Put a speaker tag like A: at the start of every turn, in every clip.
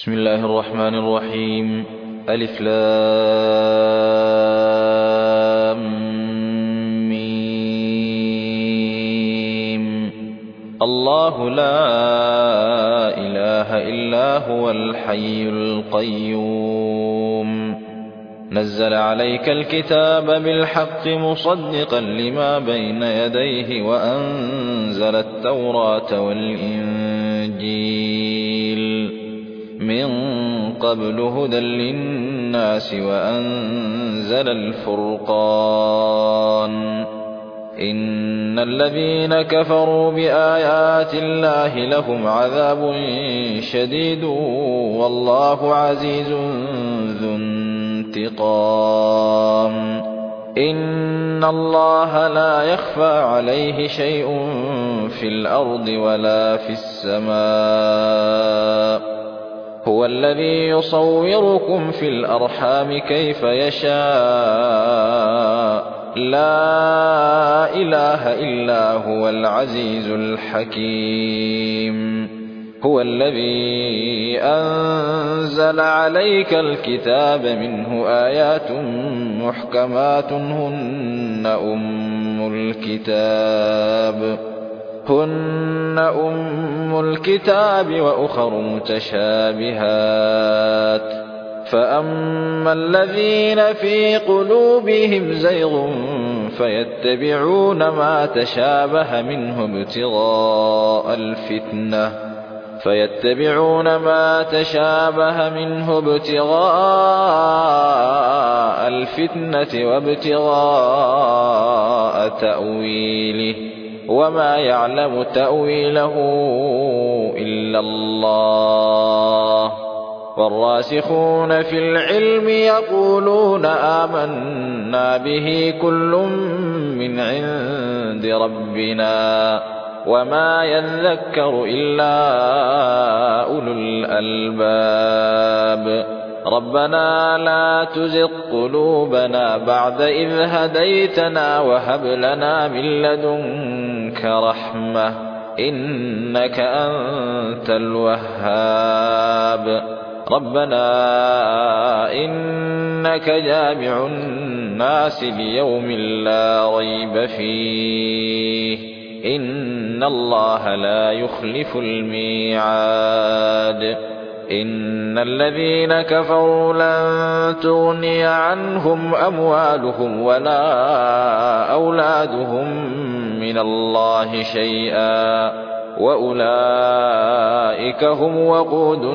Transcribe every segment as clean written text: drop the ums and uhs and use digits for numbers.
A: بسم الله الرحمن الرحيم. ألف لام ميم. الله لا إله إلا هو الحي القيوم نزل عليك الكتاب بالحق مصدقا لما بين يديه وأنزل التوراة والإنجيل من قبل هدى للناس وأنزل الفرقان إن الذين كفروا بآيات الله لهم عذاب شديد والله عزيز ذو انتقام. إن الله لا يخفى عليه شيء في الأرض ولا في السماء هو الذي يصوركم في الأرحام كيف يشاء لا إله إلا هو العزيز الحكيم. هو الذي أنزل عليك الكتاب منه آيات محكمات هن أم الكتاب وأخر متشابهات فأما الذين في قلوبهم زيغ فيتبعون ما تشابه منه ابتغاء الفتنة وابتغاء تأويله وما يعلم تأويله إلا الله. والراسخون في العلم يقولون آمنا به كل من عند ربنا وما يذكر إلا أولو الألباب. ربنا لا تزغ قلوبنا بعد إذ هديتنا وهب لنا من لدنك رحمة إنك أنت الوهاب. ربنا إنك جامع الناس ليوم لا ريب فيه إن الله لا يخلف الميعاد. إن الذين كفروا لن تغني عنهم أموالهم ولا أولادهم من الله شيئا وأولئك هم وقود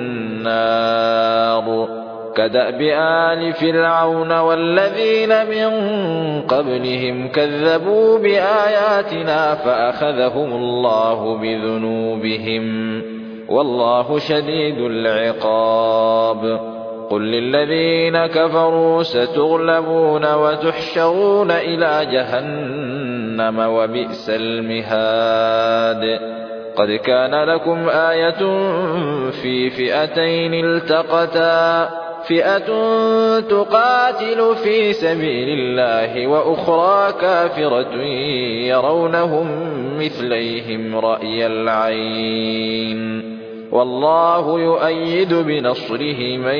A: النار. كدأب آل فرعون والذين من قبلهم كذبوا بآياتنا فأخذهم الله بذنوبهم والله شديد العقاب. قل للذين كفروا ستغلبون وتحشرون إلى جهنم وبئس المهاد. قد كان لكم آية في فئتين التقتا فئة تقاتل في سبيل الله وأخرى كافرة يرونهم مثليهم رأي العين والله يؤيد بنصره من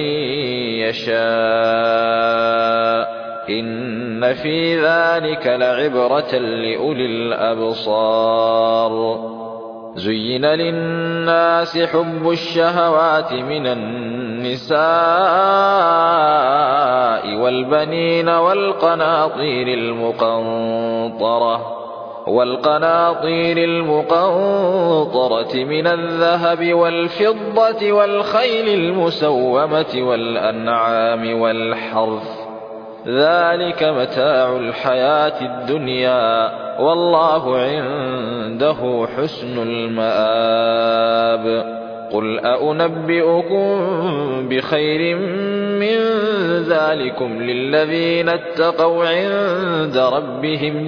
A: يشاء إن في ذلك لعبرة لأولي الأبصار. زين للناس حب الشهوات من النساء والبنين والقناطير المقنطرة من الذهب والفضة والخيل المسومة والأنعام والحرث ذلك متاع الحياة الدنيا والله عنده حسن المآب. قل أنبئكم بخير من ذلكم للذين اتقوا عند ربهم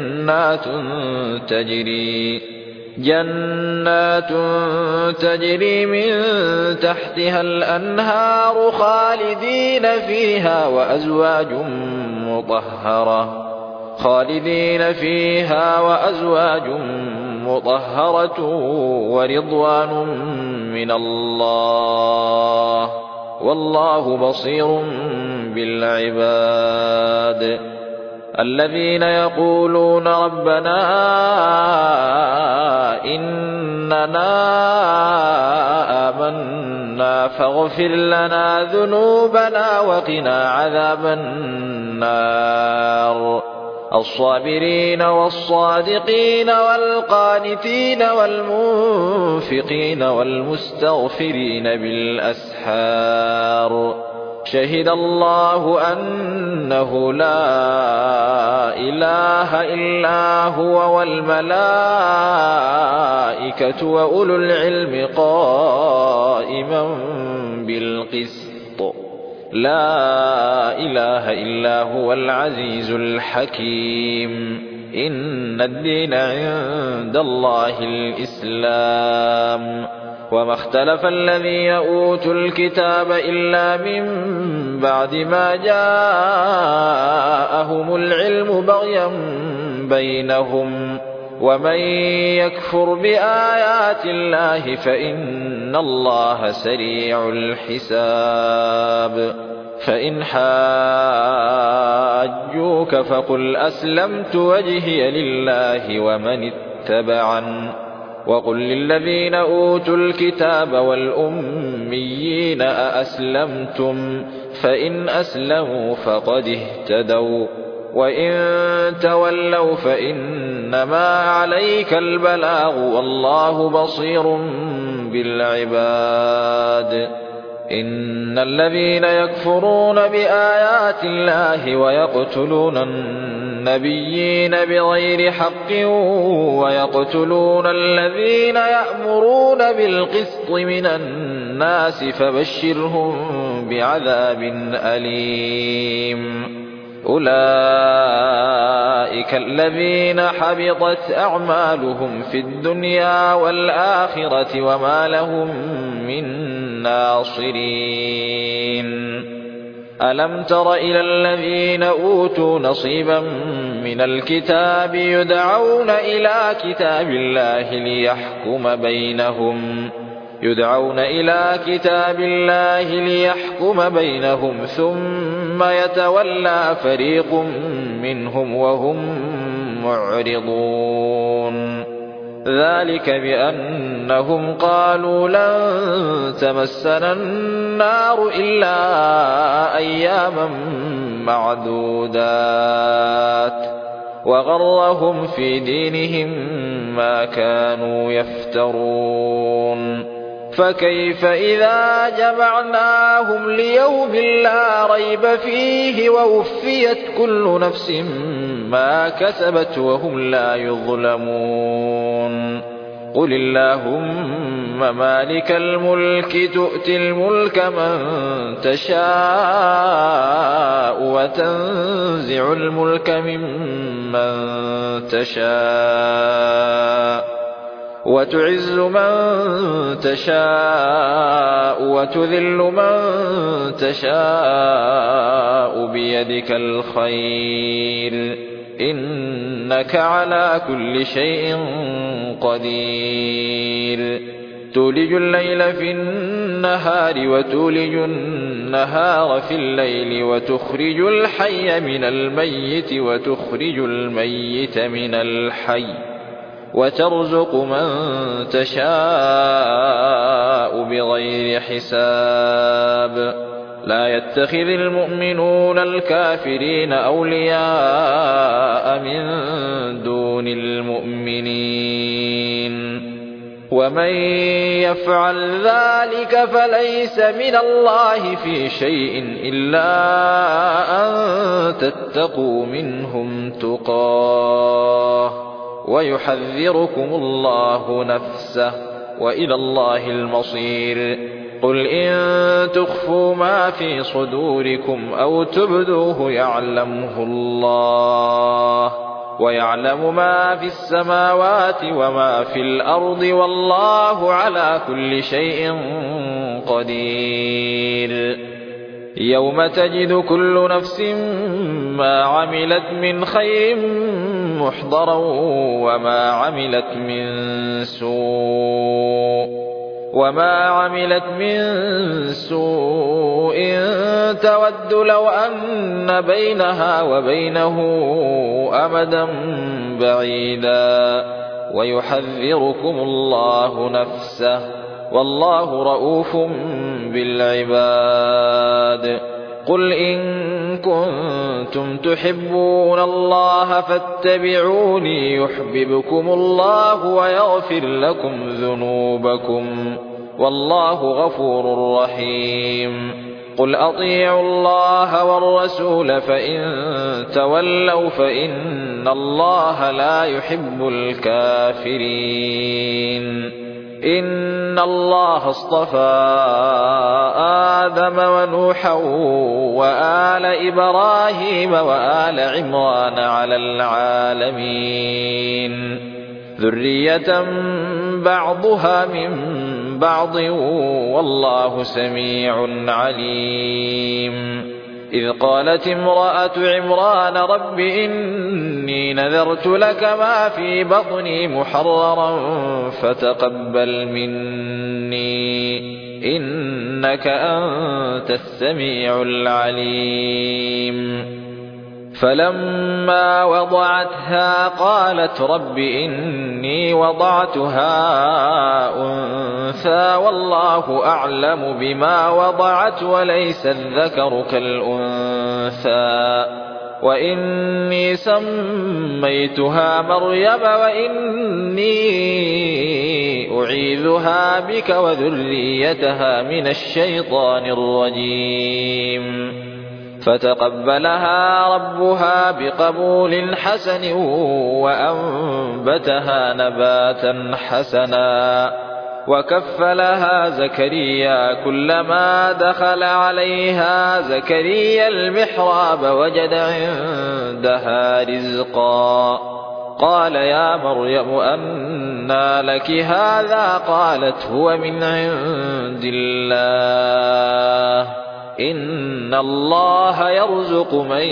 A: جنات تجري من تحتها الأنهار خالدين فيها وأزواج مطهرة ورضوان من الله والله بصير بالعباد. الذين يقولون ربنا إننا آمنا فاغفر لنا ذنوبنا وقنا عذاب النار. الصابرين والصادقين والقانتين والمنفقين والمستغفرين بالأسحار. شهد الله أنه لا إله إلا هو والملائكة وأولو العلم قائما بالقسط. لا إله إلا هو العزيز الحكيم. إن الدين عند الله الإسلام. وما اختلف الذين أوتوا الكتاب إلا من بعد ما جاءهم العلم بغيا بينهم. ومن يكفر بآيات الله فإن الله سريع الحساب. فإن حاجوك فقل أسلمت وجهي لله ومن اتبعن. وقل للذين أوتوا الكتاب والأميين أأسلمتم فإن أسلموا فقد اهتدوا وإن تولوا فإنما عليك البلاغ والله بصير بالعباد. إن الذين يكفرون بآيات الله ويقتلون النبيين بغير حق ويقتلون الذين يأمرون بالقسط من الناس فبشرهم بعذاب أليم. أولئك الذين حبطت أعمالهم في الدنيا والآخرة وما لهم من ناصرين. ألم تر إلى الذين أوتوا نصيبا من الكتاب يدعون إلى كتاب الله ليحكم بينهم ثم يتولى فريق منهم وهم معرضون. ذلك بأنهم قالوا لن تمسنا النار إلا أياما معدودات وغرهم في دينهم ما كانوا يفترون. فكيف إذا جمعناهم ليوم لا ريب فيه ووفيت كل نفس ما كسبت وهم لا يظلمون. قل اللهم مالك الملك تؤتي الملك من تشاء وتنزع الملك ممن تشاء وتعز من تشاء وتذل من تشاء بيدك الخير إنك على كل شيء قدير. تولج الليل في النهار وتولج النهار في الليل وتخرج الحي من الميت وتخرج الميت من الحي وترزق من تشاء بغير حساب. لا يتخذ المؤمنون الكافرين أولياء من دون المؤمنين ومن يفعل ذلك فليس من الله في شيء إلا أن تتقوا منهم تقاه ويحذركم الله نفسه وإلى الله المصير. قل إن تخفوا ما في صدوركم أو تبدوه يعلمه الله ويعلم ما في السماوات وما في الأرض والله على كل شيء قدير. يوم تجد كل نفس ما عملت من خير محضرا وما عملت من سوء وما عملت من سوء تود لو أن بينها وبينه أمدا بعيدا ويحذركم الله نفسه والله رؤوف بالعباد. قل إن كنتم تحبون الله فاتبعوني يحببكم الله ويغفر لكم ذنوبكم والله غفور رحيم. قل أطيعوا الله والرسول فإن تولوا فإن الله لا يحب الكافرين. إن الله اصطفى آدم ونوحا وآل إبراهيم وآل عمران على العالمين ذرية بعضها من بعض والله سميع عليم. إذ قالت امرأة عمران رب إني نذرت لك ما في بطني محررا فتقبل مني إنك أنت السميع العليم. فلما وضعتها قالت رب إني وضعتها أنثى والله أعلم بما وضعت وليس الذكر كالأنثى وإني سميتها مريم وإني أعيذها بك وذريتها من الشيطان الرجيم. فتقبلها ربها بقبول حسن وأنبتها نباتا حسنا وكفلها زكريا كلما دخل عليها زكريا المحراب وجد عندها رزقا قال يا مريم أنى لك هذا قالت هو من عند الله إن الله يرزق من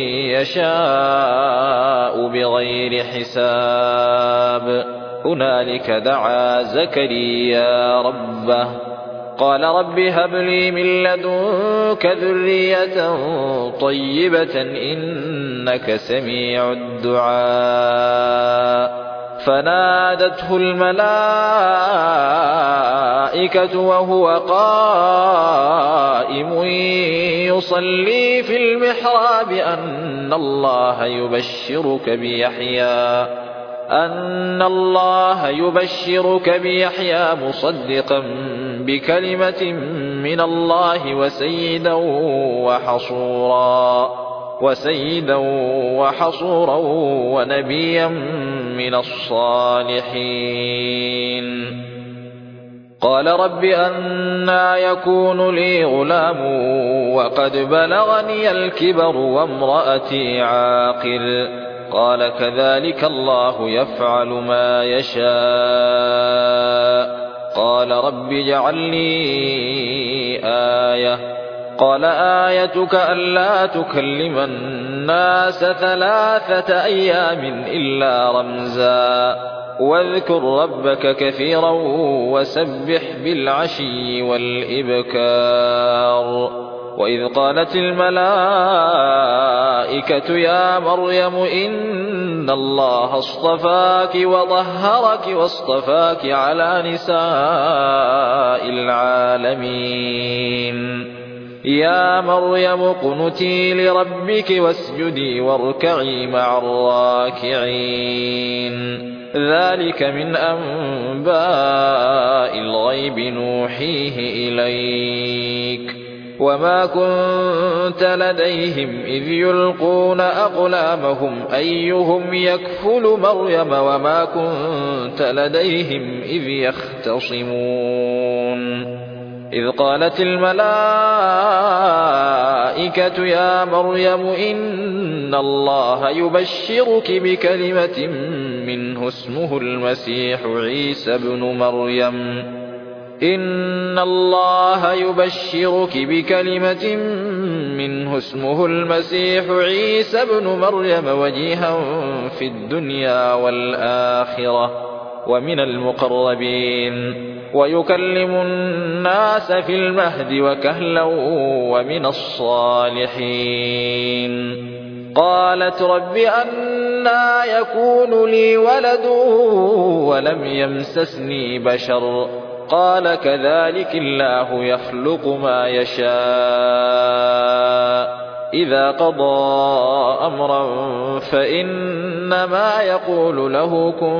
A: يشاء بغير حساب. هنالك دعا زكريا ربه قال رب هب لي من لدنك ذرية طيبة إنك سميع الدعاء. فنادته الملائكة وهو قائم يصلي في المحراب أن الله يبشرك بيحيى مصدقا بكلمة من الله وسيدا وحصورا ونبيا من الصالحين. قال رب أنى يكون لي غلام وقد بلغني الكبر وامرأتي عاقر قال كذلك الله يفعل ما يشاء. قال رب اجعل لي آية قال آيتك ألا تكلم الناس 3 أيام إلا رمزا واذكر ربك كثيرا وسبح بالعشي والإبكار. وإذ قالت الملائكة يا مريم إن الله اصطفاك وطهرك واصطفاك على نساء العالمين. يا مريم اقنتي لربك واسجدي واركعي مع الراكعين. ذلك من أنباء الغيب نوحيه إليك وما كنت لديهم إذ يلقون أقلامهم أيهم يكفل مريم وما كنت لديهم إذ يختصمون. إذ قالت الملائكة يا مريم إن الله يبشرك بكلمة منه اسمه المسيح عيسى بن مريم إن الله يبشرك بكلمة منه اسمه المسيح عيسى بن مريم وجيها في الدنيا والآخرة ومن المقربين ويكلم الناس في المهد وكهلا ومن الصالحين. قالت رب أنى يكون لي ولد ولم يمسسني بشر قال كذلك الله يخلق ما يشاء إذا قضى أمرا فإنما يقول له كن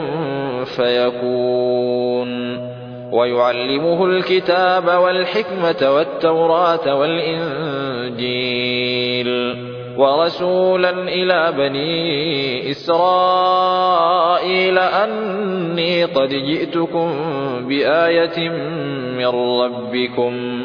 A: فيكون. ويعلمه الكتاب والحكمة والتوراة والإنجيل ورسولا إلى بني إسرائيل أني قد جئتكم بآية من ربكم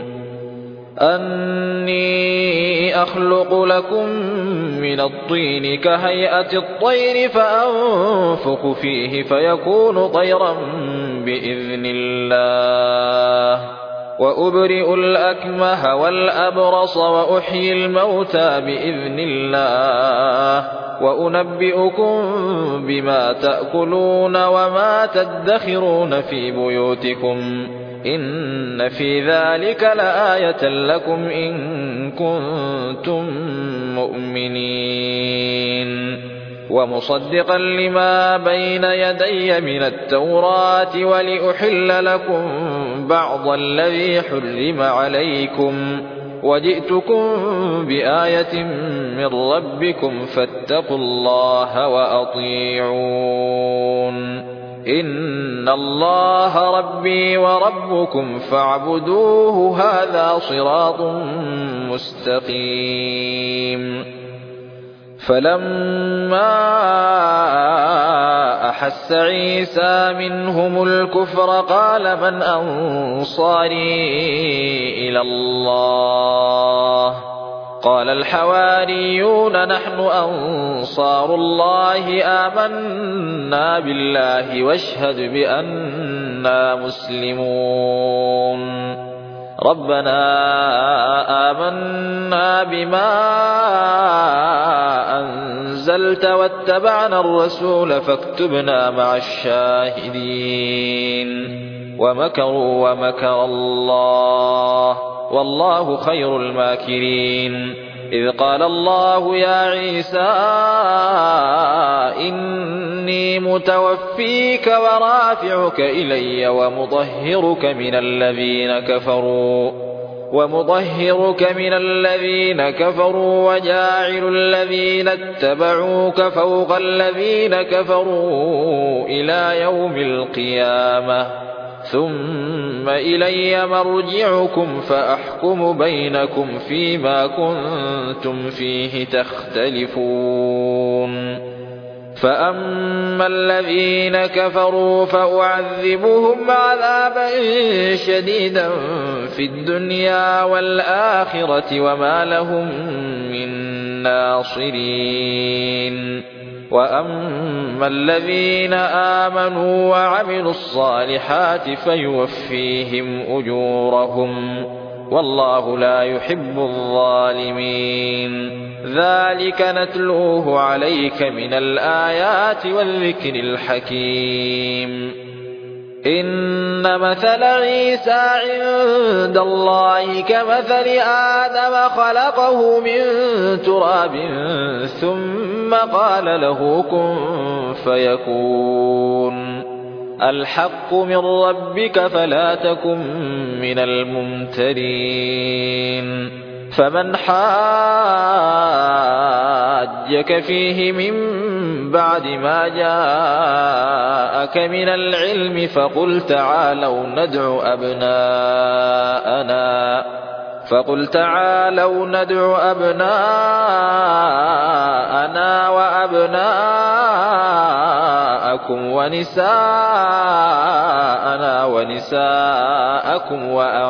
A: أني أخلق لكم من الطين كهيئة الطير فأنفخ فيه فيكون طيرا بإذن الله وأبرئ الأكمه والأبرص وأحيي الموتى بإذن الله وأنبئكم بما تأكلون وما تدخرون في بيوتكم إن في ذلك لآية لكم إن كنتم مؤمنين. ومصدقا لما بين يدي من التوراة ولأحل لكم بعض الذي حرم عليكم وجئتكم بآية من ربكم فاتقوا الله وأطيعون إن الله ربي وربكم فاعبدوه هذا صراط مستقيم. فلما أحس عيسى منهم الكفر قال من أنصاري إلى الله قال الحواريون نحن أنصار الله آمنا بالله واشهد بأننا مسلمون. ربنا آمنا بما أنزلت واتبعنا الرسول فاكتبنا مع الشاهدين. ومكروا ومكر الله والله خير الماكرين. إذ قال الله يا عيسى إني متوفيك ورافعك إلي ومطهرك من الذين كفروا وجاعل الذين اتبعوك فوق الذين كفروا إلى يوم القيامة ثم إلي مرجعكم فأحكم بينكم فيما كنتم فيه تختلفون. فأما الذين كفروا فأعذبهم عذابا شديدا في الدنيا والآخرة وما لهم من ناصرين. وأما الذين آمنوا وعملوا الصالحات فيوفيهم أجورهم والله لا يحب الظالمين. ذلك نتلوه عليك من الآيات والذكر الحكيم. إن مثل عيسى عند الله كمثل آدم خلقه من تراب ثم قال له كن فيكون. الحق من ربك فلا تكن من الممترين. فمن حاجك فيه من بعد ما جاءك من العلم فقل تعالوا ندع أبناءنا وأبناءكم ونساءنا ونساءكم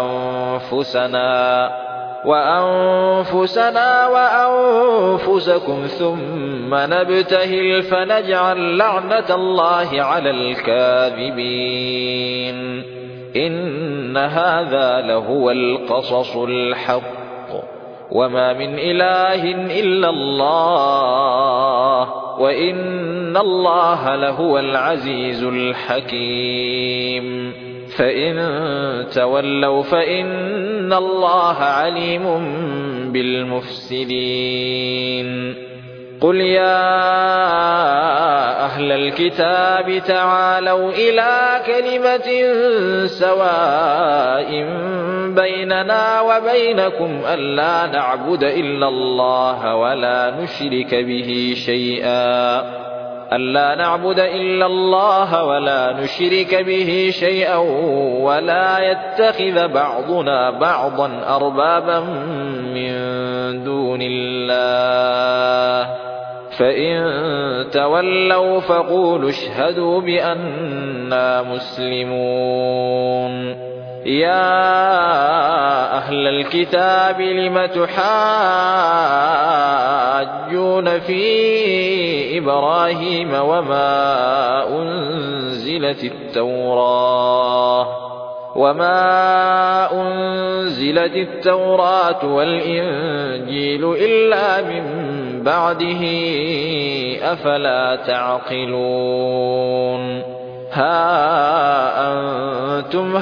A: وأنفسنا وأنفسكم ثم نبتهل فنجعل لعنة الله على الكاذبين. إن هذا لهو القصص الحق وما من إله إلا الله وإن الله لهو العزيز الحكيم. فإن تولوا فإن الله عليم بالمفسدين قل يا أهل الكتاب تعالوا إلى كلمة سواء بيننا وبينكم ألا نعبد إلا الله ولا نشرك به شيئا ولا يتخذ بعضنا بعضا أربابا من دون الله فإن تولوا فقولوا اشهدوا بأننا مسلمون يا أهل الكتاب لم تحاجون في إبراهيم وما أنزلت التوراة والإنجيل إلا من بعده أفلا تعقلون ها أنتم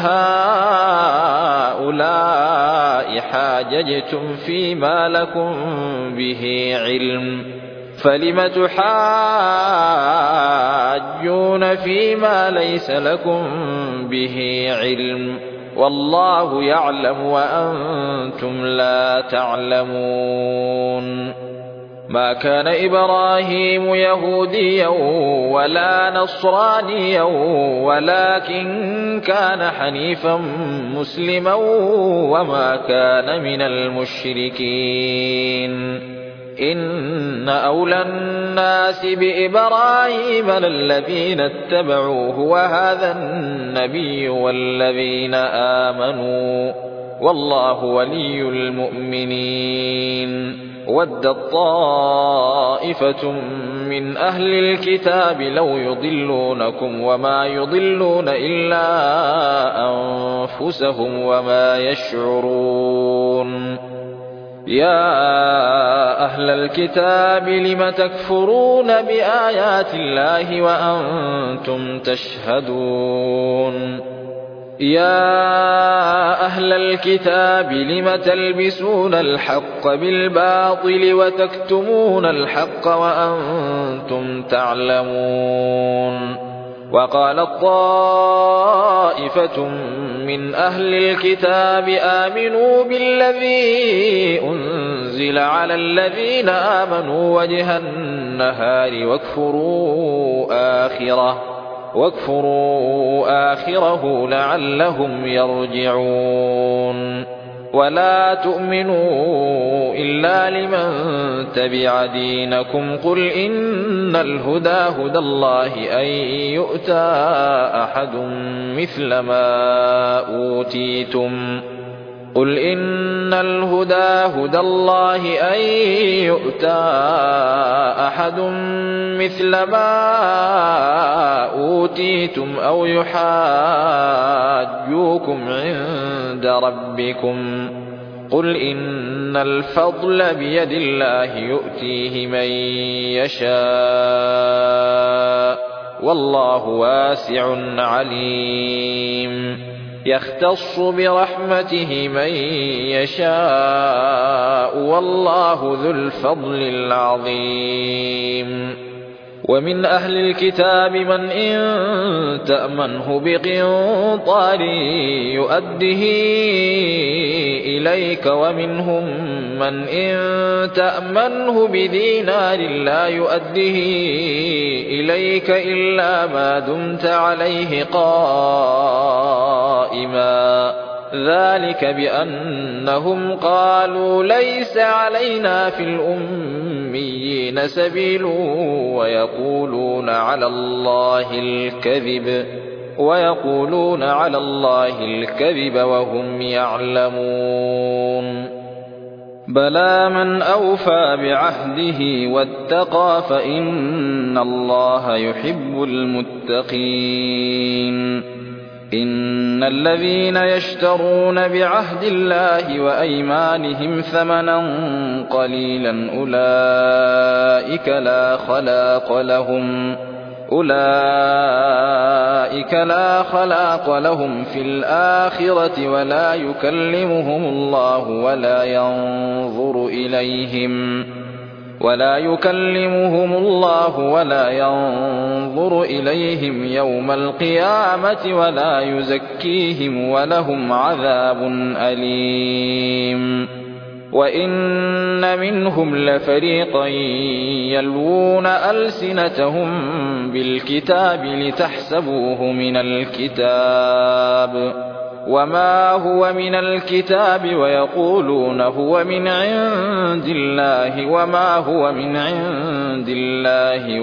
A: هؤلاء حاججتم فيما لكم به علم فلم تحاجون فيما ليس لكم به علم والله يعلم وأنتم لا تعلمون ما كان إبراهيم يهوديا ولا نصرانيا ولكن كان حنيفا مسلما وما كان من المشركين إن أولى الناس بإبراهيم للذين اتبعوه وهذا النبي والذين آمنوا والله ولي المؤمنين ودت طائفة من أهل الكتاب لو يضلونكم وما يضلون إلا أنفسهم وما يشعرون يا أهل الكتاب لم تكفرون بآيات الله وأنتم تشهدون يا أهل الكتاب لم تلبسون الحق بالباطل وتكتمون الحق وأنتم تعلمون وقالت طائفة من أهل الكتاب آمنوا بالذي أنزل على الذين آمنوا وجه النهار واكفروا آخره لعلهم يرجعون ولا تؤمنوا إلا لمن تبع دينكم قل إن الهدى هدى الله أن يؤتى أحد مثل ما أوتيتم أو يحاجوكم عند ربكم قل إن الفضل بيد الله يؤتيه من يشاء والله واسع عليم يختص برحمته من يشاء والله ذو الفضل العظيم ومن أهل الكتاب من إن تأمنه بقنطار يؤده إليك ومنهم من إن تأمنه بدينار لا يؤده إليك إلا ما دمت عليه قائما ذلك بأنهم قالوا ليس علينا في الأميين سبيل ويقولون على الله الكذب وهم يعلمون بلى من أوفى بعهده واتقى فإن الله يحب المتقين إن الذين يشترون بعهد الله وأيمانهم ثمنا قليلا أولئك لا خلاق لهم أولئك لا خلاق لهم في الآخرة ولا يكلمهم الله ولا ينظر إليهم يوم القيامة ولا يزكيهم ولهم عذاب أليم. وإن منهم لفريقا يلوون ألسنتهم بالكتاب لتحسبوه من الكتاب وما هو من الكتاب ويقولون هو من عند الله وما هو من عند الله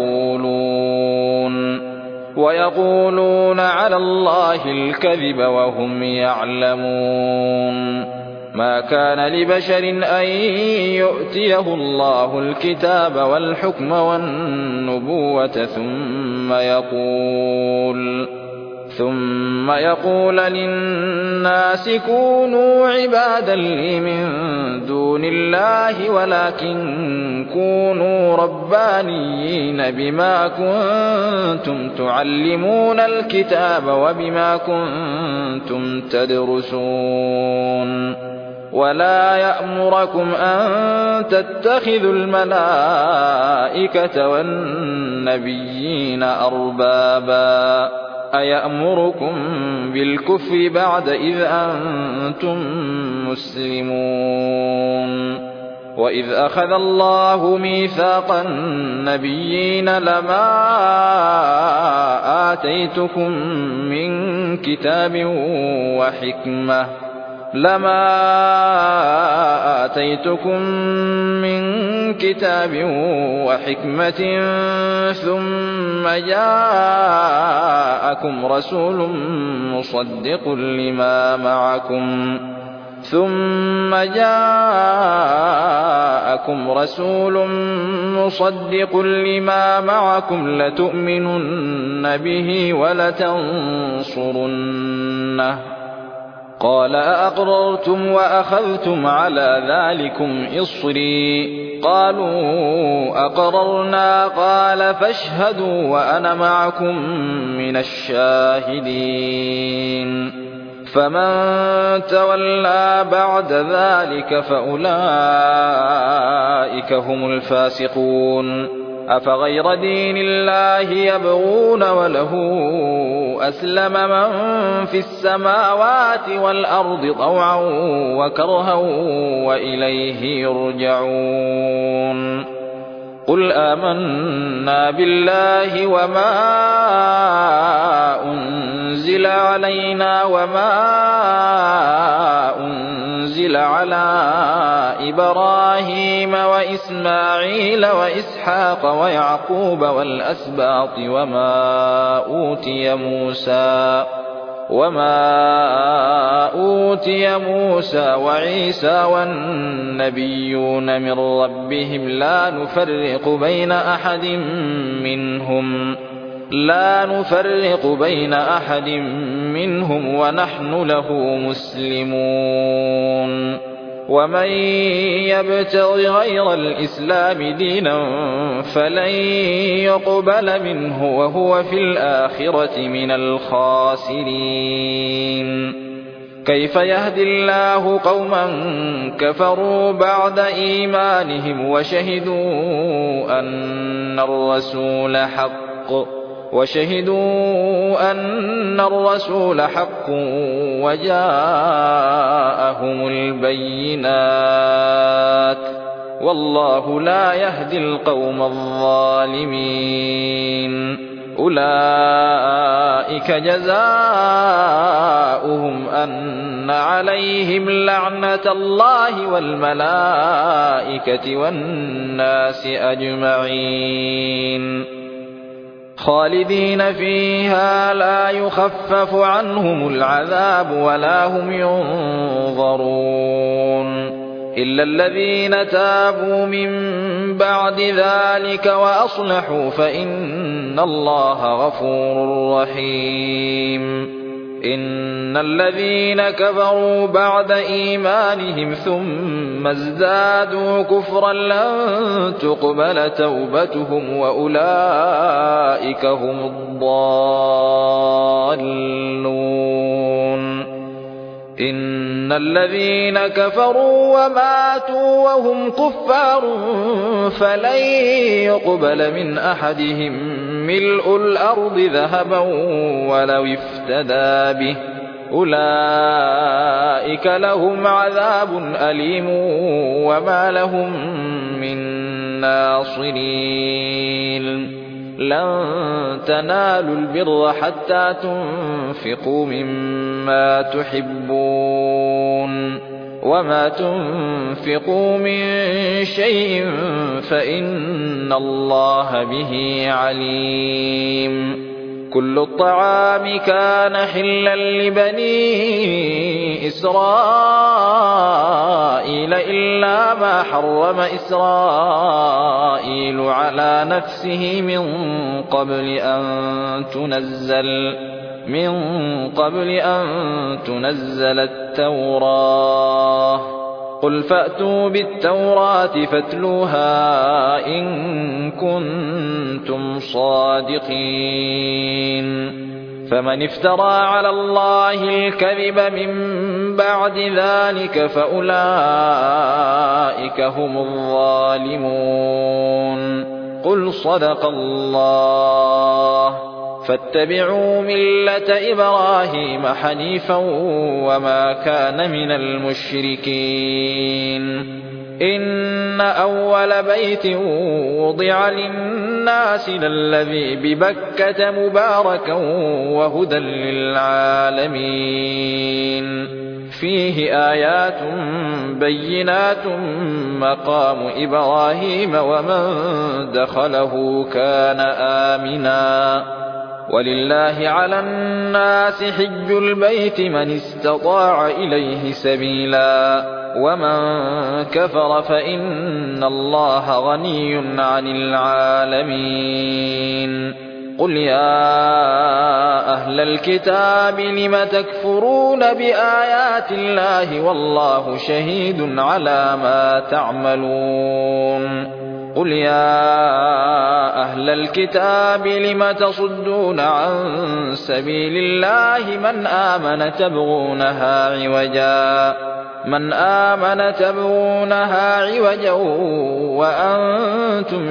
A: ويقولون على الله الكذب وهم يعلمون. ما كان لبشر أن يؤتيه الله الكتاب والحكم والنبوة ثم يقول للناس كونوا عبادا لي من دون الله ولكن كونوا ربانيين بما كنتم تعلمون الكتاب وبما كنتم تدرسون. ولا يأمركم أن تتخذوا الملائكة والنبيين أربابا أيأمركم بالكفر بعد إذ أنتم مسلمون. وإذ أخذ الله ميثاق النبيين لما آتيتكم من كتاب وحكمة ثم جاءكم رسول مصدق لما معكم لتؤمنن به ولتنصرنه. قال أأقررتم وأخذتم على ذلكم إصري قالوا أقررنا قال فاشهدوا وأنا معكم من الشاهدين. فمن تولى بعد ذلك فأولئك هم الفاسقون. أفغير دين الله يبغون وله أسلم من في السماوات والأرض طوعا وكرها وإليه يرجعون. قل آمنا بالله وما أنزل علينا وما أنزل على إبراهيم وإسماعيل وإسحاق ويعقوب والأسباط وما أوتي موسى وعيسى والنبيون من ربهم لا نفرق بين أحد منهم ونحن له مسلمون. ومن يبتغ غير الإسلام دينا فلن يقبل منه وهو في الآخرة من الخاسرين. كيف يهدي الله قوما كفروا بعد إيمانهم وشهدوا أن الرسول حق وجاءهم البينات والله لا يهدي القوم الظالمين. أولئك جزاؤهم أن عليهم لعنة الله والملائكة والناس أجمعين خالدين فيها لا يخفف عنهم العذاب ولا هم ينظرون إلا الذين تابوا من بعد ذلك وأصلحوا فإن الله غفور رحيم. إن الذين كفروا بعد إيمانهم ثم ازدادوا كفرا لن تقبل توبتهم وأولئك هم الضالون. إن الذين كفروا وماتوا وهم كفار فلن يقبل من أحدهم ملء الأرض ذهبا ولو افتدى به أولئك لهم عذاب أليم وما لهم من ناصرين. لن تنالوا البر حتى تنفقوا مما تحبون وما تنفقوا من شيء فإن الله به عليم. كل الطعام كان حلا لبني إسرائيل إلا ما حرم إسرائيل على نفسه من قبل أن تنزل التوراة. قل فأتوا بالتوراة فاتلوها إن كنتم صادقين. فمن افترى على الله الكذب من بعد ذلك فأولئك هم الظالمون. قل صدق الله. فاتبعوا ملة إبراهيم حنيفا وما كان من المشركين. إن أول بيت وضع للناس للذي ببكة مباركا وهدى للعالمين. فيه آيات بينات مقام إبراهيم ومن دخله كان آمنا. ولله على الناس حج البيت من استطاع إليه سبيلا ومن كفر فإن الله غني عن العالمين. قل يا أهل الكتاب لم تكفرون بآيات الله والله شهيد على ما تعملون. قل يا أهل الكتاب لم تصدون عن سبيل الله من آمن تبغونها عوجا وأنتم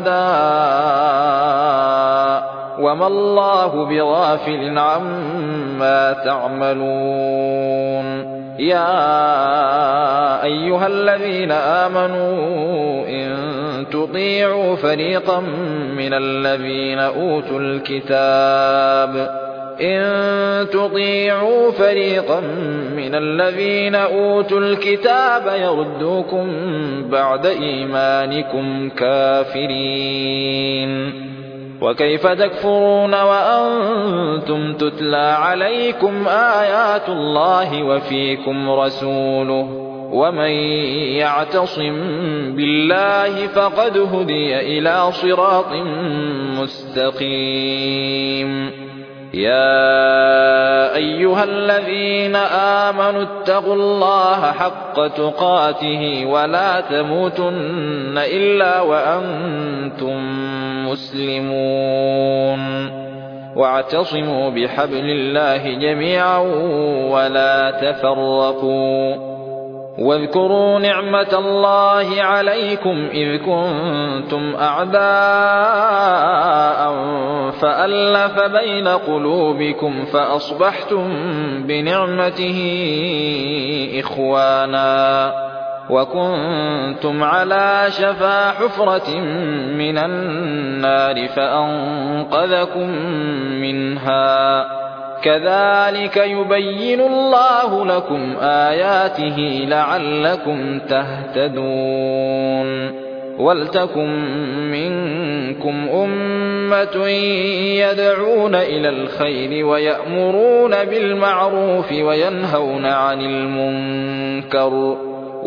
A: شهداء وما الله بغافل عما تعملون. يا أيها الذين آمنوا إن تطيعوا فريقا من الذين أوتوا الكتاب يردوكم بعد إيمانكم كافرين. وكيف تكفرون وأنتم تتلى عليكم آيات الله وفيكم رسوله ومن يعتصم بالله فقد هدي إلى صراط مستقيم. يا أيها الذين آمنوا اتقوا الله حق تقاته ولا تموتن إلا وأنتم مسلمون. واعتصموا بحبل الله جميعا ولا تفرقوا. واذكروا نعمة الله عليكم إذ كنتم أعداء فألف بين قلوبكم فأصبحتم بنعمته إخوانا وكنتم على شفا حفرة من النار فأنقذكم منها. كذلك يبين الله لكم آياته لعلكم تهتدون. ولتكن منكم أمة يدعون إلى الخير ويأمرون بالمعروف وينهون عن المنكر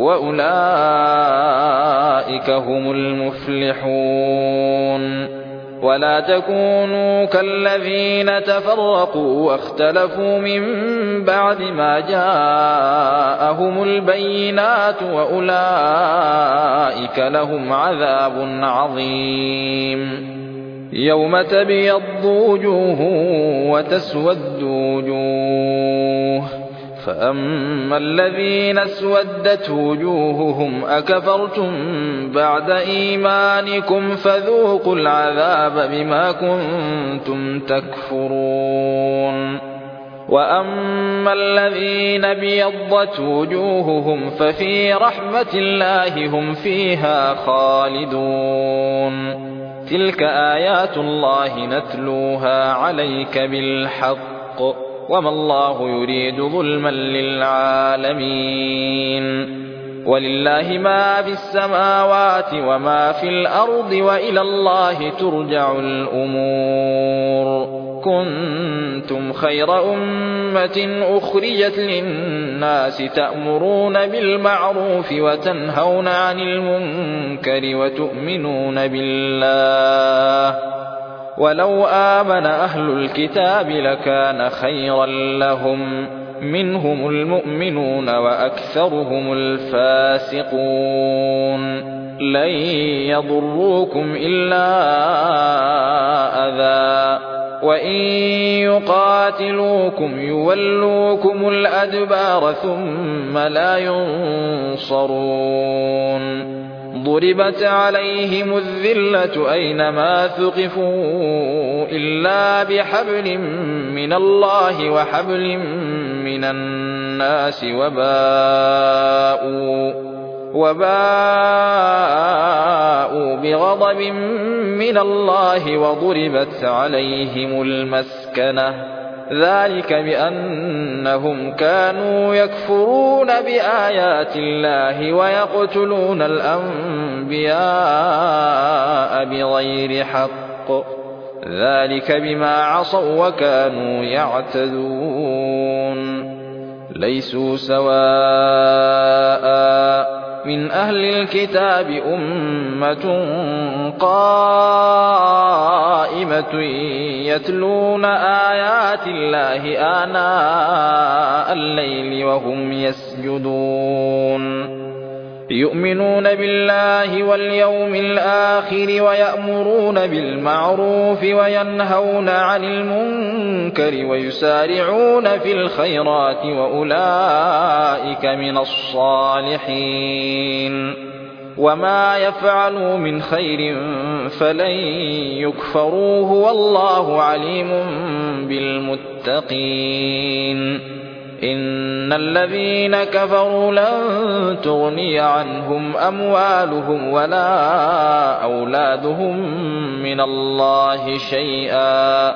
A: وأولئك هم المفلحون. ولا تكونوا كالذين تفرقوا واختلفوا من بعد ما جاءهم البينات وأولئك لهم عذاب عظيم يوم تبيض وجوه وتسود وجوه فأما الذين اسودت وجوههم أكفرتم بعد إيمانكم فذوقوا العذاب بما كنتم تكفرون وأما الذين ابيضت وجوههم ففي رحمة الله هم فيها خالدون تلك آيات الله نتلوها عليك بالحق وما الله يريد ظلما للعالمين ولله ما في السماوات وما في الأرض وإلى الله ترجع الأمور كنتم خير أمة أخرجت للناس تأمرون بالمعروف وتنهون عن المنكر وتؤمنون بالله ولو آمن أهل الكتاب لكان خيرا لهم منهم المؤمنون وأكثرهم الفاسقون لن يضروكم إلا أذى وإن يقاتلوكم يولوكم الأدبار ثم لا ينصرون ضربت عليهم الذلة أينما ثقفوا إلا بحبل من الله وحبل من الناس وباءوا بغضب من الله وضربت عليهم المسكنة ذلك بأنهم كانوا يكفرون بآيات الله ويقتلون الأنبياء بغير حق ذلك بما عصوا وكانوا يعتدون ليسوا سواء من أهل الكتاب أمة قائمة يتلون آيات الله آناء الليل وهم يسجدون يؤمنون بالله واليوم الآخر ويأمرون بالمعروف وينهون عن المنكر ويسارعون في الخيرات وأولئك من الصالحين وما يفعلوا من خير فلن يكفروه والله عليم بالمتقين إن الذين كفروا لن تغني عنهم أموالهم ولا أولادهم من الله شيئا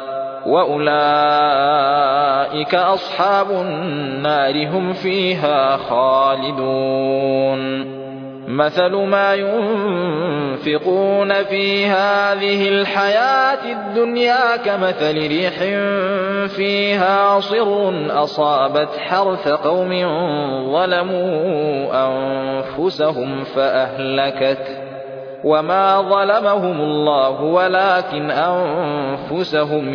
A: وأولئك أصحاب النار هم فيها خالدون مثل ما ينفقون في هذه الحياة الدنيا كمثل ريح فيها صر أصابت حرث قوم ظلموا أنفسهم فأهلكت وما ظلمهم الله ولكن أنفسهم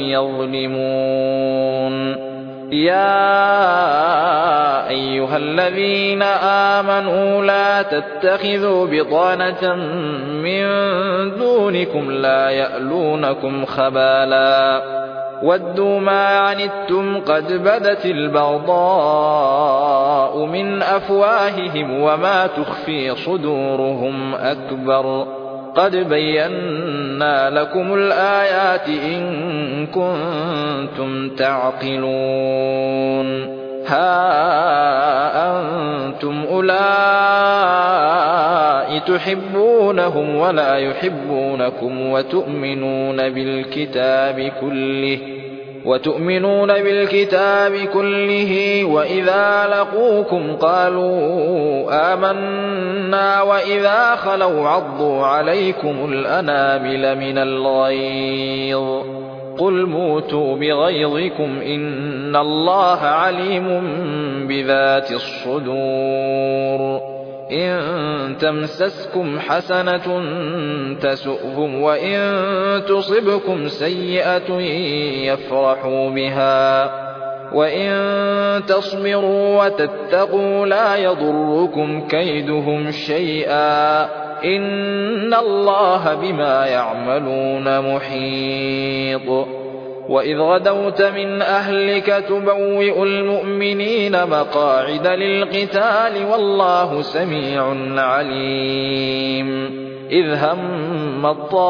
A: يظلمون يا أيها الذين آمنوا لا تتخذوا بطانة من دونكم لا يألونكم خبالا ودوا ما عنتم قد بدت البغضاء من أفواههم وما تخفي صدورهم أكبر قد بينا لكم الآيات إن كنتم تعقلون ها أنتم أولئك تحبونهم ولا يحبونكم وتؤمنون بالكتاب كله وإذا لقوكم قالوا آمنا وإذا خلوا عضوا عليكم الأنامل من الغيظ قل موتوا بغيظكم إن الله عليم بذات الصدور إن تمسسكم حسنة تسؤهم وإن تصبكم سيئة يفرحوا بها وإن تصبروا وتتقوا لا يضركم كيدهم شيئا إن الله بما يعملون محيط. وإذ غدوت من أهلك تبوئ المؤمنين مقاعد للقتال والله سميع عليم. إذ هم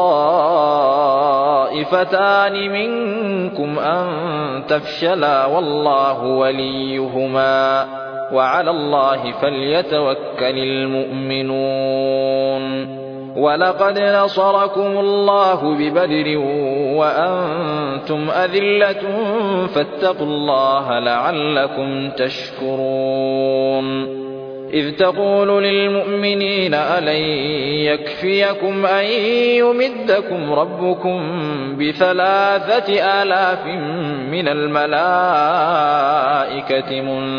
A: الطائفتان منكم أن تفشلا والله وليهما وعلى الله فليتوكل المؤمنون. ولقد نصركم الله ببدر وأنتم أذلة فاتقوا الله لعلكم تشكرون. إذ تقول للمؤمنين ألن يكفيكم أن يمدكم ربكم ب3,000 من الملائكة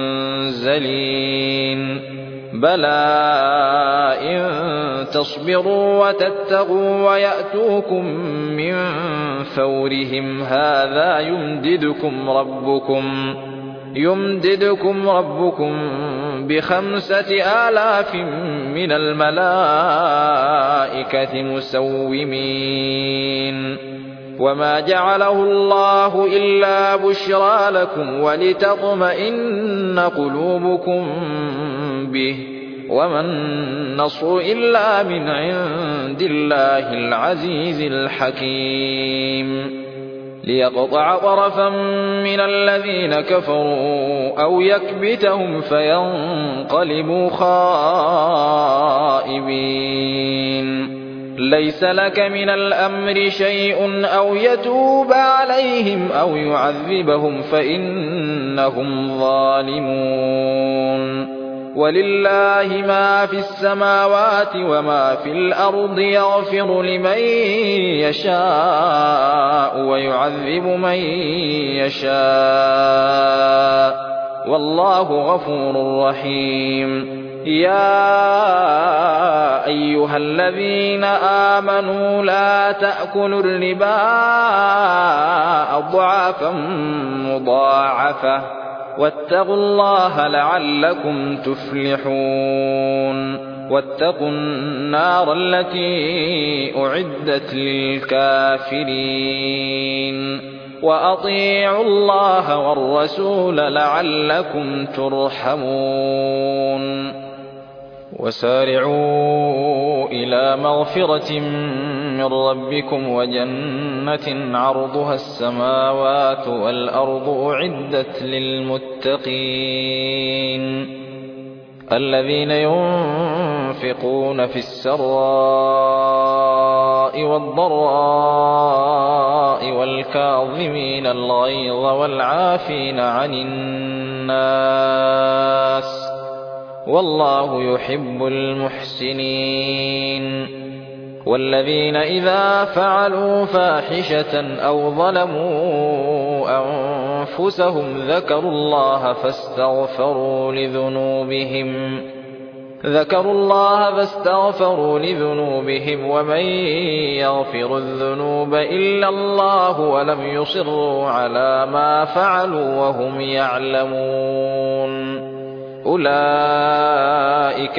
A: منزلين بلى إن تصبروا وتتقوا ويأتوكم من فورهم هذا يمددكم ربكم ب5,000 من الملائكة مسومين. وما جعله الله إلا بشرى لكم ولتطمئن قلوبكم به وما النصر إلا من عند الله العزيز الحكيم. ليقطع طرفا من الذين كفروا أو يكبتهم فينقلبوا خائبين. ليس لك من الأمر شيء أو يتوب عليهم أو يعذبهم فإنهم ظالمون. ولله ما في السماوات وما في الأرض يغفر لمن يشاء ويعذب من يشاء والله غفور رحيم. يا أيها الذين آمنوا لا تأكلوا الربا أضعافا مضاعفة واتقوا الله لعلكم تفلحون. واتقوا النار التي أعدت للكافرين وأطيعوا الله والرسول لعلكم ترحمون. وسارعوا إلى مغفرة من ربكم وجنة عرضها السماوات والأرض أعدت للمتقين الذين ينفقون في السراء والضراء والكاظمين الغيظ والعافين عن الناس والله يحب المحسنين. والذين إذا فعلوا فاحشة أو ظلموا أنفسهم ذكروا الله فاستغفروا لذنوبهم ومن يغفر الذنوب إلا الله ولم يصروا على ما فعلوا وهم يعلمون. أولئك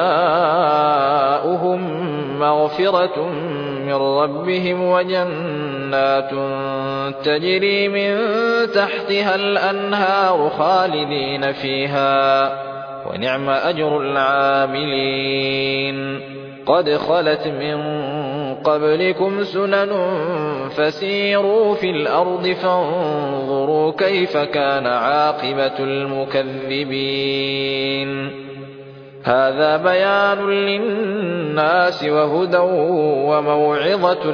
A: جزاؤهم مغفرة من ربهم وجنات تجري من تحتها الأنهار خالدين فيها ونعم أجر العاملين. قد خلت من قبلكم سنن فسيروا في الأرض فانظروا كيف كان عاقبة المكذبين. هذا بيان للناس وهدى وموعظة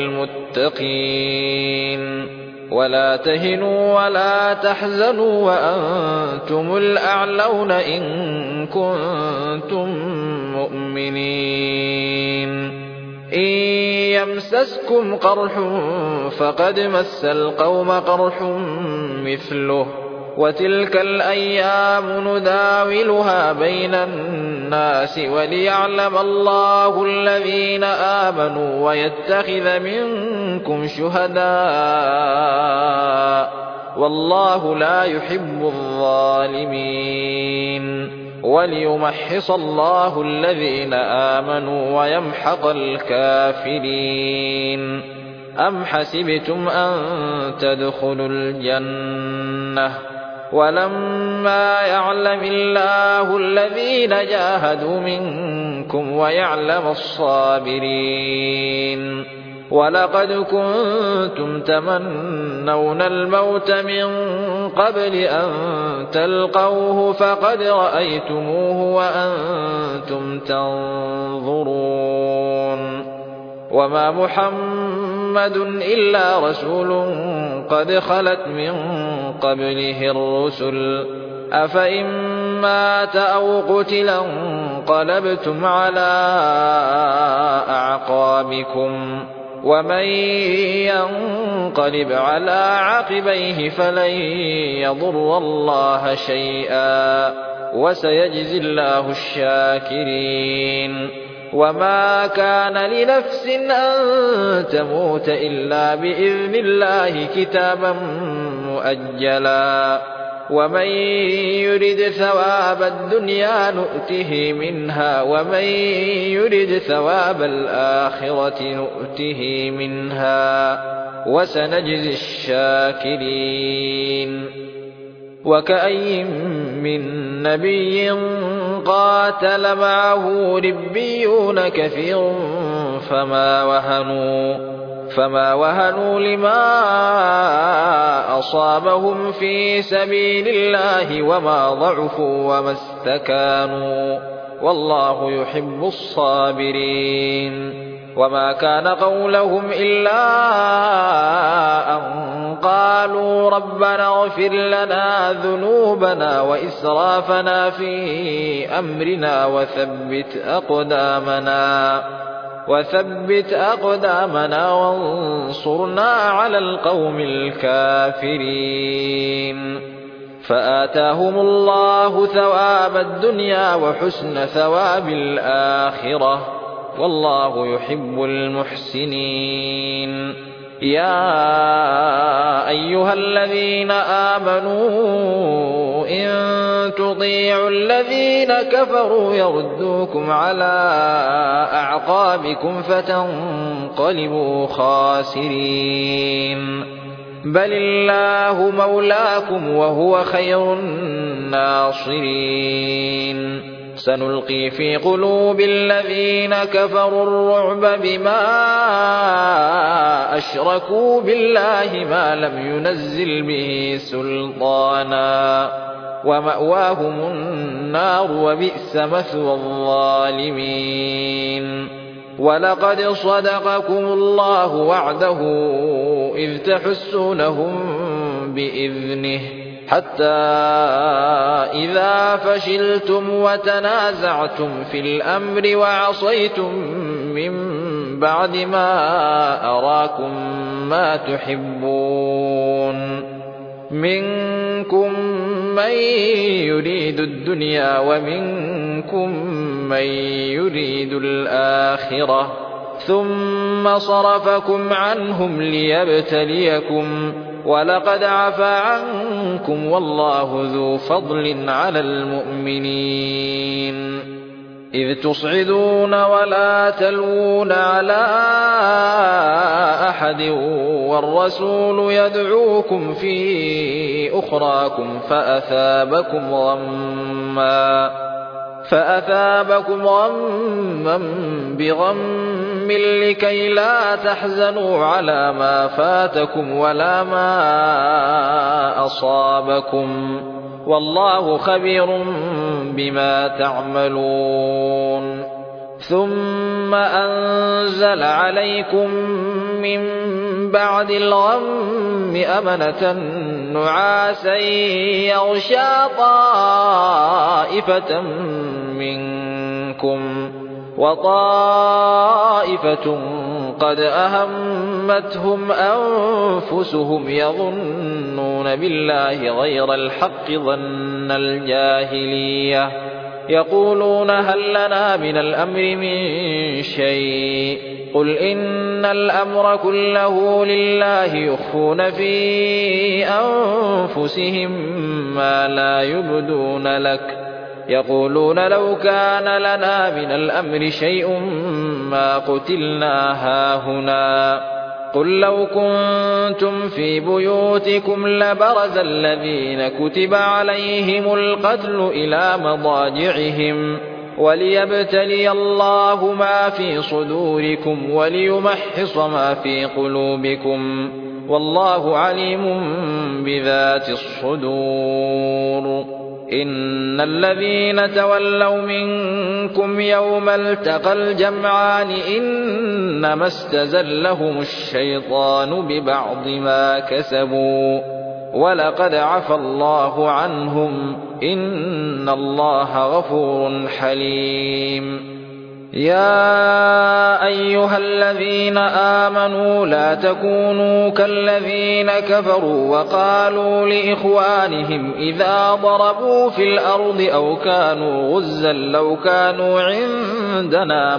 A: للمتقين. ولا تهنوا ولا تحزنوا وأنتم الأعلون إن كنتم مؤمنين. إن يمسسكم قرح فقد مس القوم قرح مثله وتلك الأيام نداولها بين الناس الناس وليعلم الله الذين آمنوا ويتخذ منكم شهداء والله لا يحب الظالمين وليمحص الله الذين آمنوا ويمحق الكافرين أم حسبتم أن تدخلوا الجنة ولما يعلم الله الذين جاهدوا منكم ويعلم الصابرين ولقد كنتم تمنون الموت من قبل أن تلقوه فقد رأيتموه وأنتم تنظرون وما محمد إلا رسول قد خلت من قبله الرسل أفإن مات أو قتلا انقلبتم على أعقابكم ومن ينقلب على عقبيه فلن يضر الله شيئا وسيجزي الله الشاكرين وما كان لنفس أن تموت إلا بإذن الله كتابا مؤجلا ومن يرد ثواب الدنيا نؤته منها ومن يرد ثواب الآخرة نؤته منها وسنجزي الشاكرين وكأي من نبي قاتل معه ربيون كثير فما وهنوا لما أصابهم في سبيل الله وما ضعفوا وما استكانوا والله يحب الصابرين وما كان قولهم إلا أن قالوا ربنا اغفر لنا ذنوبنا وإسرافنا في أمرنا وثبت أقدامنا وانصرنا على القوم الكافرين فآتاهم الله ثواب الدنيا وحسن ثواب الآخرة والله يحب المحسنين يا أيها الذين آمنوا إن تطيعوا الذين كفروا يردوكم على أعقابكم فتنقلبوا خاسرين بل الله مولاكم وهو خير الناصرين سنلقي في قلوب الذين كفروا الرعب بما أشركوا بالله ما لم ينزل به سلطانا ومأواهم النار وبئس مثوى الظالمين ولقد صدقكم الله وعده إذ تحسونهم بإذنه حتى إذا فشلتم وتنازعتم في الأمر وعصيتم من بعد ما أراكم ما تحبون منكم من يريد الدنيا ومنكم من يريد الآخرة ثم صرفكم عنهم ليبتليكم ولقد عفا عنكم والله ذو فضل على المؤمنين إذ تصعدون ولا تلوون على أحد والرسول يدعوكم في أخراكم فأثابكم غما بغم لكي لا تحزنوا على ما فاتكم ولا ما أصابكم والله خبير بما تعملون ثم أنزل عليكم من بعد الغم أمنة نعاسا يغشى طائفة منكم وطائفة قد أهمتهم أنفسهم يظنون بالله غير الحق ظن الجاهلية يقولون هل لنا من الأمر من شيء قل إن الأمر كله لله يخفون في أنفسهم ما لا يبدون لك يقولون لو كان لنا من الأمر شيء ما قتلنا هاهنا قل لو كنتم في بيوتكم لبرز الذين كتب عليهم القتل إلى مضاجعهم وليبتلي الله ما في صدوركم وليمحص ما في قلوبكم والله عليم بذات الصدور إن الذين تولوا منكم يوم التقى الجمعان إنما استزلهم الشيطان ببعض ما كسبوا ولقد عفى الله عنهم إن الله غفور حليم يا أيها الذين آمنوا لا تكونوا كالذين كفروا وقالوا لإخوانهم إذا ضربوا في الأرض أو كانوا غزا لو كانوا عندنا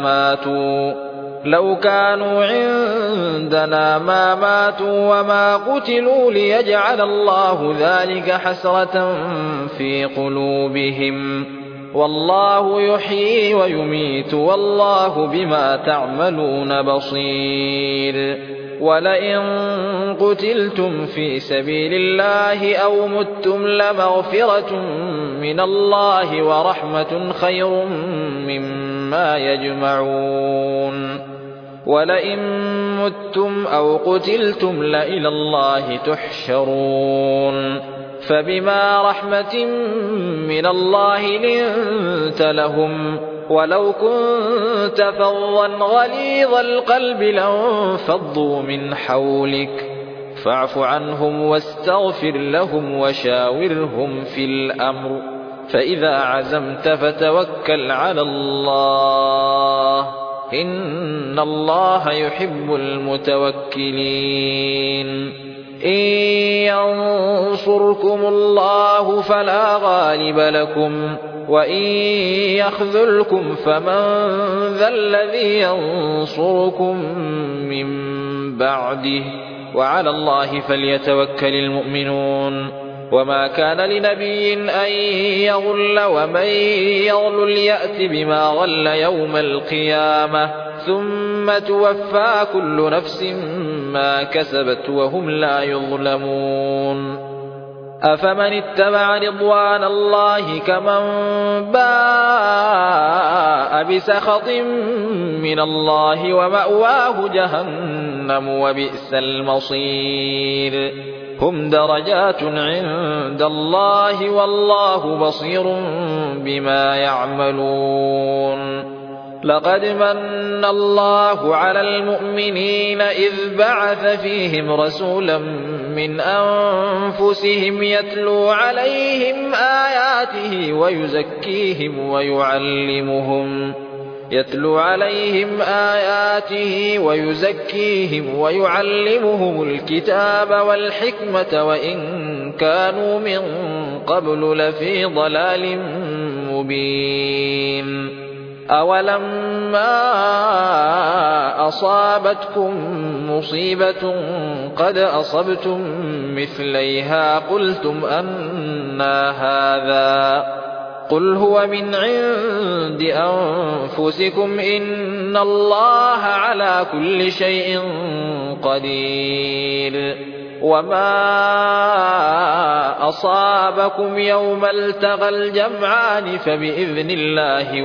A: ما ماتوا وما قتلوا ليجعل الله ذلك حسرة في قلوبهم والله يحيي ويميت والله بما تعملون بصير ولئن قتلتم في سبيل الله أو متم لمغفرة من الله ورحمة خير مما يجمعون ولئن متم أو قتلتم لإلى الله تحشرون فبما رحمة من الله لنت لهم ولو كنت فظا غليظ القلب لانفضوا من حولك فاعف عنهم واستغفر لهم وشاورهم في الأمر فإذا عزمت فتوكل على الله إن الله يحب المتوكلين إن ينصركم الله فلا غالب لكم وإن يخذلكم فمن ذا الذي ينصركم من بعده وعلى الله فليتوكل المؤمنون وما كان لنبي أن يغل ومن يغل يأت بما غل يوم القيامة ثم توفى كل نفس ما كسبت وهم لا يظلمون أفمن اتبع رضوان الله كمن باء بسخط من الله ومأواه جهنم وبئس المصير هم درجات عند الله والله بصير بما يعملون لقد من الله على المؤمنين إذ بعث فيهم رسولا من أنفسهم يتلو عليهم آياته ويزكيهم ويعلمهم الكتاب والحكمة وإن كانوا من قبل لفي ضلال مبين أولما أصابتكم مصيبة قد أصبتم مثليها قلتم أنى هذا قل هو من عند أنفسكم إن الله على كل شيء قدير وما أصابكم يوم التقى الجمعان فبإذن الله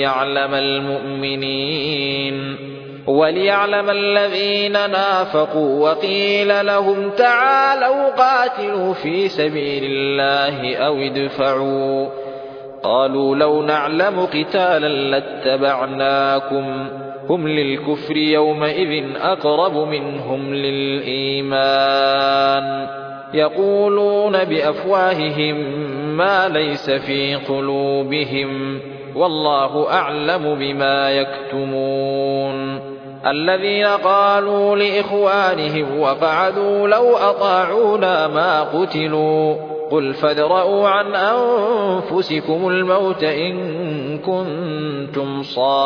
A: وليعلم الذين نافقوا وقيل لهم تعالوا قاتلوا في سبيل الله أو ادفعوا قالوا لو نعلم قتالا لاتبعناكم هم للكفر يومئذ أقرب منهم للإيمان يقولون بأفواههم ما ليس في قلوبهم والله أعلم بما يكتمون الذين قالوا لإخوانهم وقعدوا لو أطاعونا ما قتلوا قل فادرءوا عن أنفسكم الموت إن كنتم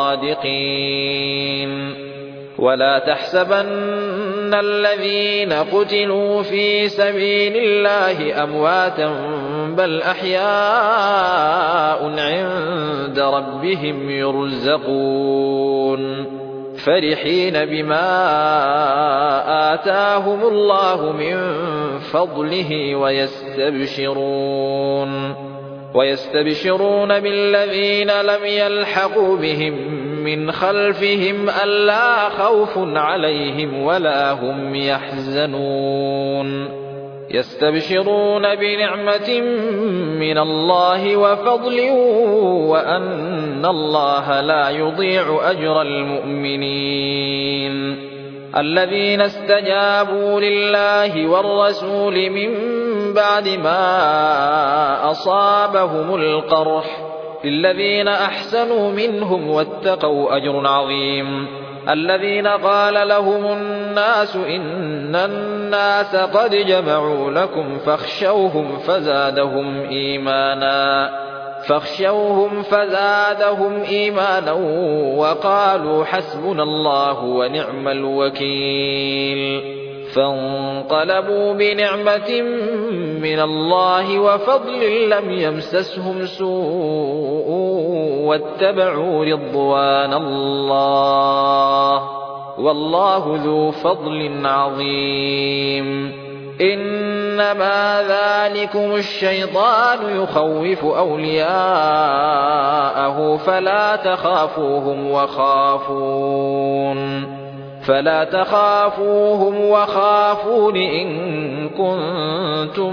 A: صادقين ولا تحسبن الذين قتلوا في سبيل الله أمواتا بل أحياء عند ربهم يرزقون فرحين بما آتاهم الله من فضله ويستبشرون بالذين لم يلحقوا بهم من خلفهم ألا خوف عليهم ولا هم يحزنون يستبشرون بنعمة من الله وفضل وأن الله لا يضيع أجر المؤمنين الذين استجابوا لله والرسول من بعد ما أصابهم القرح للذين أحسنوا منهم واتقوا أجر عظيم الذين قال لهم الناس إن الناس قد جمعوا لكم فاخشوهم فزادهم إيمانا وقالوا حسبنا الله ونعم الوكيل فانقلبوا بنعمة من الله وفضل لم يمسسهم سوء واتبعوا رضوان الله والله ذو فضل عظيم إنما ذلكم الشيطان يخوف أولياءه فلا تخافوهم وخافون إن كنتم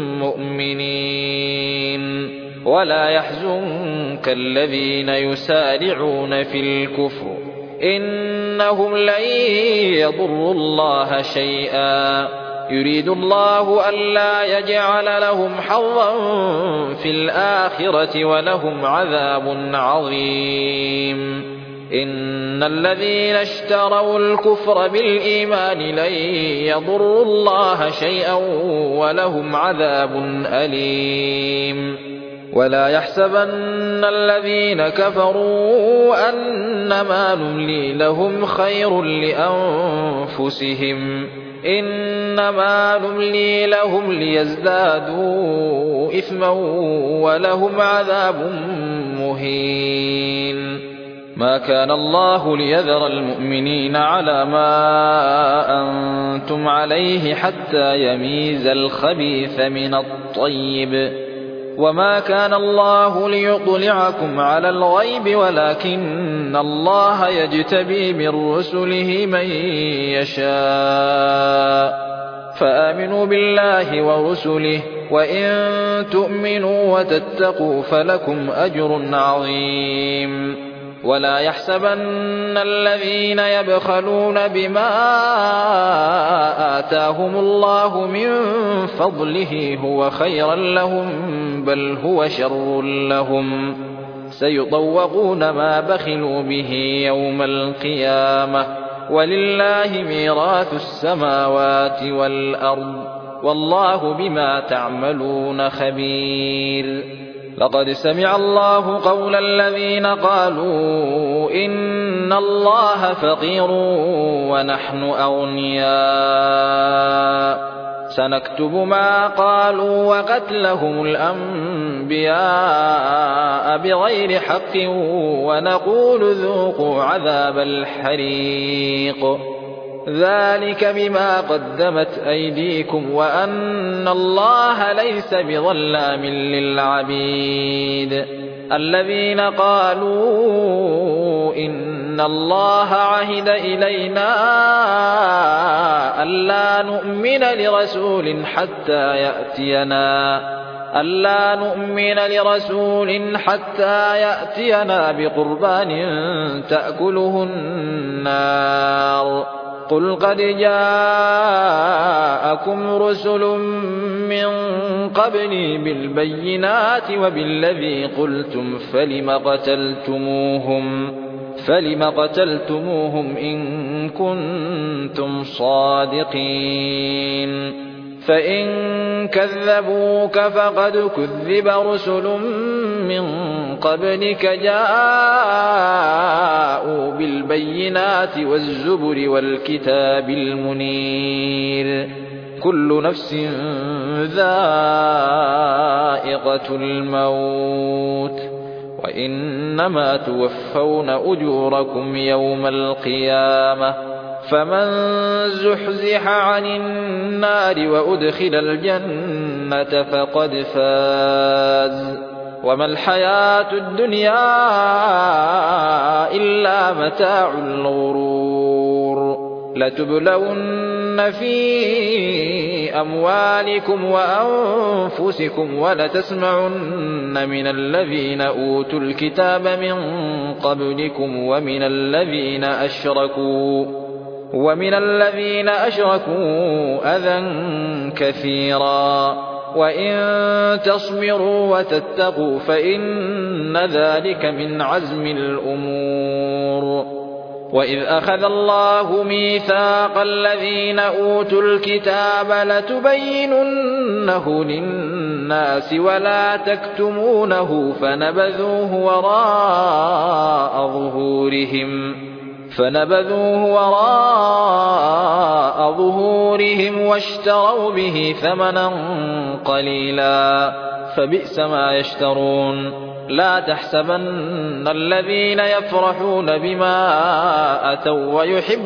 A: مؤمنين ولا يحزنك الذين يسارعون في الكفر إنهم لن يضروا الله شيئا يريد الله ألا يجعل لهم حظا في الآخرة ولهم عذاب عظيم إن الذين اشتروا الكفر بالإيمان لن يضروا الله شيئا ولهم عذاب أليم ولا يحسبن الذين كفروا أنما نملي لهم خير لأنفسهم إنما نملي لهم ليزدادوا إثما ولهم عذاب مهين ما كان الله ليذر المؤمنين على ما أنتم عليه حتى يميز الخبيث من الطيب وما كان الله ليطلعكم على الغيب ولكن الله يجتبي من رسله من يشاء فآمنوا بالله ورسله وإن تؤمنوا وتتقوا فلكم أجر عظيم ولا يحسبن الذين يبخلون بما آتاهم الله من فضله هو خيرا لهم بل هو شر لهم سيطوقون ما بخلوا به يوم القيامة ولله ميراث السماوات والأرض والله بما تعملون خبير لقد سمع الله قول الذين قالوا إن الله فقير ونحن أغنياء سنكتب ما قالوا وقتلهم الأنبياء بغير حق ونقول ذوقوا عذاب الحريق ذلك بما قدمت أيديكم وأن الله ليس بظلام للعبيد الذين قالوا إن الله عهد إلينا ألا نؤمن لرسول حتى يأتينا بقربان تأكله النار قل قد جاءكم رسل من قبلي بالبينات وبالذي قلتم فلم قتلتموهم إن كنتم صادقين فإن كذبوك فقد كذب رسل من قبلك جاءوا بالبينات والزبر والكتاب المنير كل نفس ذائقة الموت وإنما توفون أجوركم يوم القيامة فمن زحزح عن النار وأدخل الجنة فقد فاز وما الحياة الدنيا إلا متاع الغرور لتبلون في أموالكم وأنفسكم ولتسمعن من الذين أوتوا الكتاب من قبلكم ومن الذين أشركوا أذى كثيرا وإن تصبروا وتتقوا فإن ذلك من عزم الأمور وإذ أخذ الله ميثاق الذين أوتوا الكتاب لتبيننه للناس ولا تكتمونه فنبذوه وراء ظهورهم واشتروا به ثمنا قليلا فبئس ما يشترون لا تحسبن الذين يفرحون بما أتوا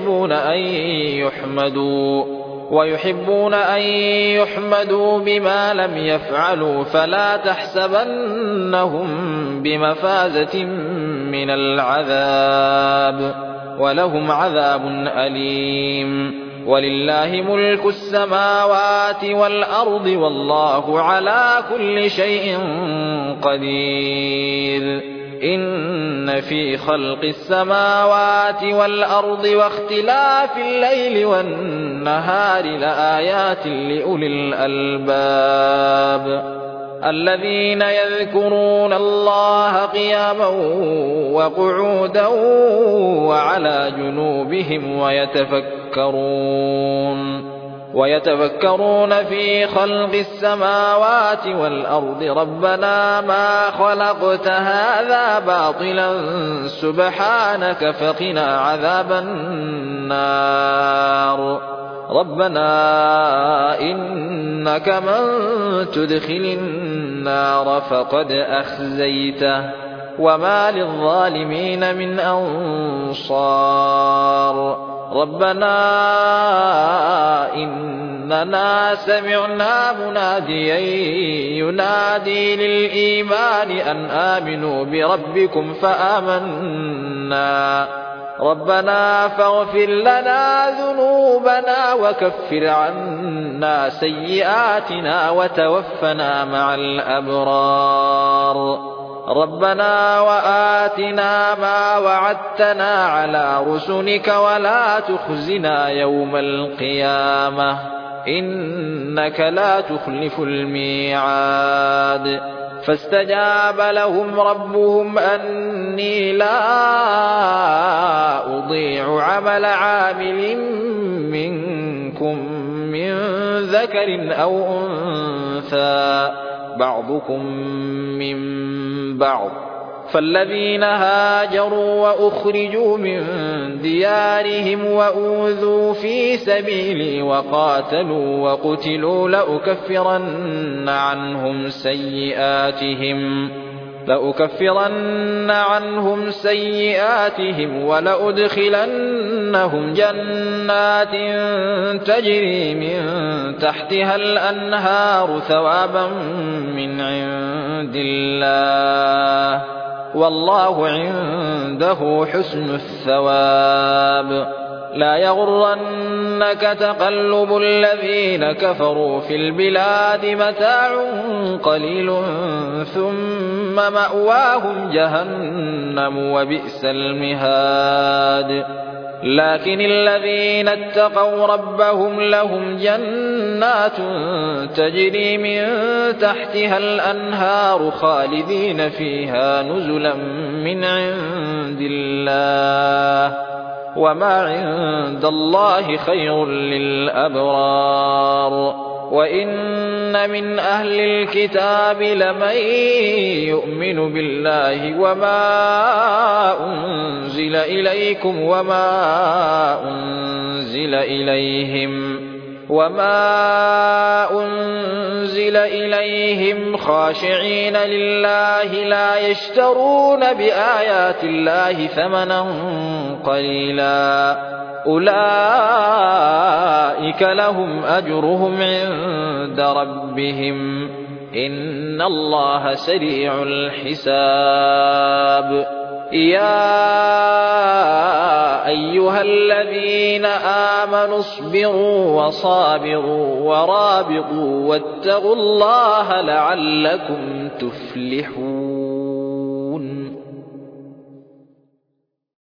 A: ويحبون أن يحمدوا بما لم يفعلوا فلا تحسبنهم بمفازة من العذاب ولهم عذاب أليم ولله ملك السماوات والأرض والله على كل شيء قدير إن في خلق السماوات والأرض واختلاف الليل والنهار لآيات لأولي الألباب الذين يذكرون الله قياما وقعودا وعلى جنوبهم ويتفكرون في خلق السماوات والأرض ربنا ما خلقت هذا باطلا سبحانك فقنا عذاب النار ربنا إنك من تدخل النار فقد أخزيته وما للظالمين من أنصار ربنا إننا سمعنا مناديا ينادي للإيمان أن آمنوا بربكم فآمنا ربنا فاغفر لنا ذنوبنا وكفر عنا سيئاتنا وتوفنا مع الأبرار ربنا وآتنا ما وعدتنا على رسلك ولا تخزنا يوم القيامة إنك لا تخلف الميعاد فاستجاب لهم ربهم أني لا أضيع عمل عامل منكم من ذكر أو أنثى بعضكم من بعض فالذين هاجروا وأخرجوا من ديارهم وأوذوا في سبيلي وقاتلوا وقتلوا لأكفرن عنهم سيئاتهم ولأدخلنهم جنات تجري من تحتها الأنهار ثوابا من عند الله والله عنده حسن الثواب لا يغرنك تقلب الذين كفروا في البلاد متاع قليل ثم مأواهم جهنم وبئس المهاد لكن الذين اتقوا ربهم لهم جنات تجري من تحتها الأنهار خالدين فيها نزلا من عند الله وما عند الله خير للأبرار وإن من أهل الكتاب لمن يؤمن بالله وما أنزل إليكم وما أنزل إليهم خاشعين لله لا يشترون بآيات الله ثمنا قليلا أولئك لهم أجرهم عند ربهم إن الله سريع الحساب يا أيها الذين آمنوا اصبروا وصابروا ورابطوا واتقوا الله لعلكم تفلحون